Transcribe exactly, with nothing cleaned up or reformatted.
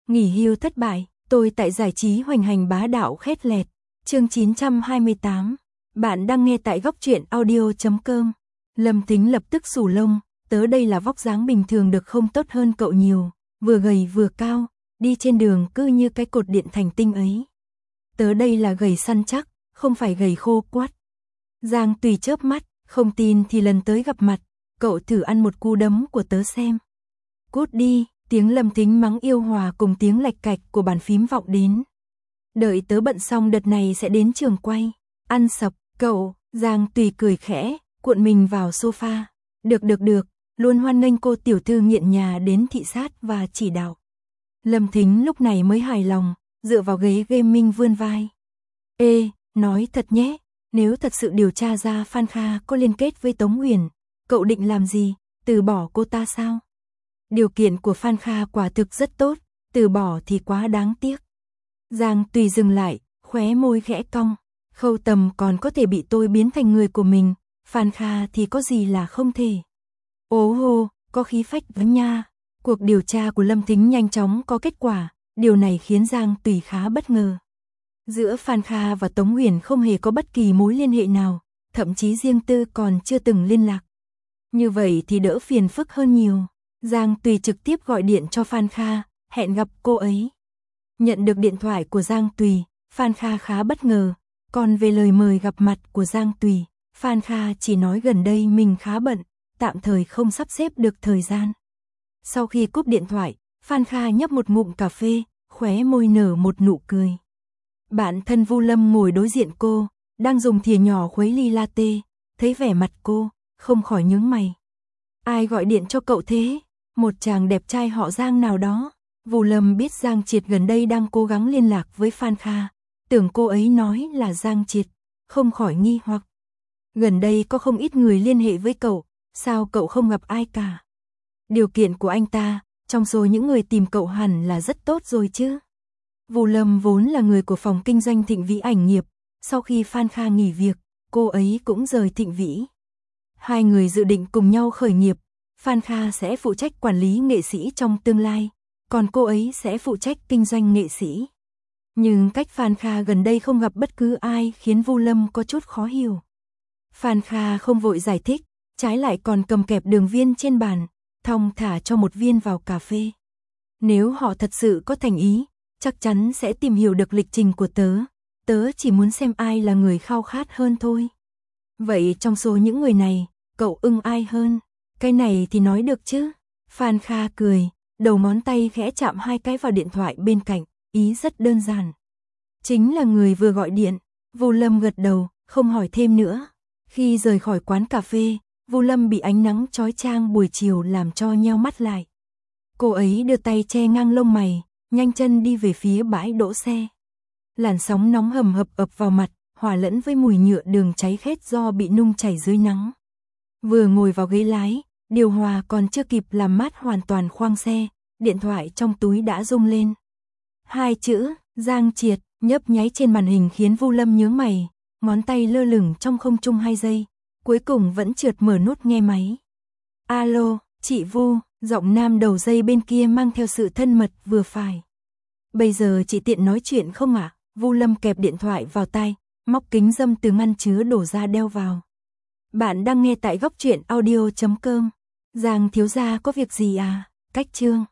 Nghỉ hưu thất bại, tôi tại giải trí hoành hành bá đạo khét lẹt. Chương chín trăm hai mươi tám. Bạn đang nghe tại góc truyện audio chấm com. Lâm Tính lập tức sù lông, tớ đây là vóc dáng bình thường được không, tốt hơn cậu nhiều, vừa gầy vừa cao, đi trên đường cứ như cái cột điện thành tinh ấy. Tớ đây là gầy săn chắc, không phải gầy khô quắt. Giang Tùy chớp mắt, không tin thì lần tới gặp mặt, cậu thử ăn một cú đấm của tớ xem. Cút đi, tiếng Lâm Tính mắng yêu hòa cùng tiếng lạch cạch của bàn phím vọng đến. Đợi tớ bận xong đợt này sẽ đến trường quay. Ăn sập, cậu. Giang Tùy cười khẽ, cuộn mình vào sofa. Được được được, luôn hoan nghênh cô tiểu thư nghiện nhà đến thị sát và chỉ đạo. Lâm Thính lúc này mới hài lòng, dựa vào ghế gaming vươn vai. Ê, nói thật nhé, nếu thật sự điều tra ra Phan Kha có liên kết với Tống Huyền, cậu định làm gì, từ bỏ cô ta sao? Điều kiện của Phan Kha quả thực rất tốt, từ bỏ thì quá đáng tiếc. Giang Tùy dừng lại, khóe môi khẽ cong. Khâu Tầm còn có thể bị tôi biến thành người của mình, Phan Kha thì có gì là không thể. Ố hô, có khí phách với nha. Cuộc điều tra của Lâm Thính nhanh chóng có kết quả, điều này khiến Giang Tùy khá bất ngờ. Giữa Phan Kha và Tống Huyền không hề có bất kỳ mối liên hệ nào, thậm chí riêng tư còn chưa từng liên lạc. Như vậy thì đỡ phiền phức hơn nhiều. Giang Tùy trực tiếp gọi điện cho Phan Kha, hẹn gặp cô ấy. Nhận được điện thoại của Giang Tùy, Phan Kha khá bất ngờ, còn về lời mời gặp mặt của Giang Tùy, Phan Kha chỉ nói gần đây mình khá bận, tạm thời không sắp xếp được thời gian. Sau khi cúp điện thoại, Phan Kha nhấp một ngụm cà phê, khóe môi nở một nụ cười. Bạn thân Vu Lâm ngồi đối diện cô, đang dùng thìa nhỏ khuấy ly latte, thấy vẻ mặt cô, không khỏi nhướng mày. Ai gọi điện cho cậu thế? Một chàng đẹp trai họ Giang nào đó. Vu Lâm biết Giang Triệt gần đây đang cố gắng liên lạc với Phan Kha, tưởng cô ấy nói là Giang Triệt, không khỏi nghi hoặc. Gần đây có không ít người liên hệ với cậu, sao cậu không gặp ai cả? Điều kiện của anh ta, trong số những người tìm cậu hẳn là rất tốt rồi chứ. Vu Lâm vốn là người của phòng kinh doanh Thịnh Vĩ ảnh nghiệp, sau khi Phan Kha nghỉ việc, cô ấy cũng rời Thịnh Vĩ. Hai người dự định cùng nhau khởi nghiệp, Phan Kha sẽ phụ trách quản lý nghệ sĩ trong tương lai, còn cô ấy sẽ phụ trách kinh doanh nghệ sĩ. Nhưng cách Phan Kha gần đây không gặp bất cứ ai khiến Vu Lâm có chút khó hiểu. Phan Kha không vội giải thích, trái lại còn cầm kẹp đường viên trên bàn, thong thả cho một viên vào cà phê. Nếu họ thật sự có thành ý, chắc chắn sẽ tìm hiểu được lịch trình của tớ, tớ chỉ muốn xem ai là người khao khát hơn thôi. Vậy trong số những người này, cậu ưng ai hơn? Cái này thì nói được chứ? Phan Kha cười, đầu ngón tay khẽ chạm hai cái vào điện thoại bên cạnh, ý rất đơn giản. Chính là người vừa gọi điện. Vu Lâm gật đầu, không hỏi thêm nữa. Khi rời khỏi quán cà phê, Vu Lâm bị ánh nắng chói chang buổi chiều làm cho nheo mắt lại. Cô ấy đưa tay che ngang lông mày, nhanh chân đi về phía bãi đỗ xe. Làn sóng nóng hầm hập ập vào mặt, hòa lẫn với mùi nhựa đường cháy khét do bị nung chảy dưới nắng. Vừa ngồi vào ghế lái, điều hòa còn chưa kịp làm mát hoàn toàn khoang xe, điện thoại trong túi đã rung lên. Hai chữ, Giang Triệt, nhấp nháy trên màn hình khiến Vu Lâm nhướng mày, ngón tay lơ lửng trong không trung hai giây, cuối cùng vẫn trượt mở nút nghe máy. Alo, chị Vu, giọng nam đầu dây bên kia mang theo sự thân mật vừa phải. Bây giờ chị tiện nói chuyện không ạ? À? Vu Lâm kẹp điện thoại vào tai, móc kính râm từ ngăn chứa đổ ra đeo vào. Bạn đang nghe tại góc truyện audio chấm com. Giang thiếu gia có việc gì à? Cách chương.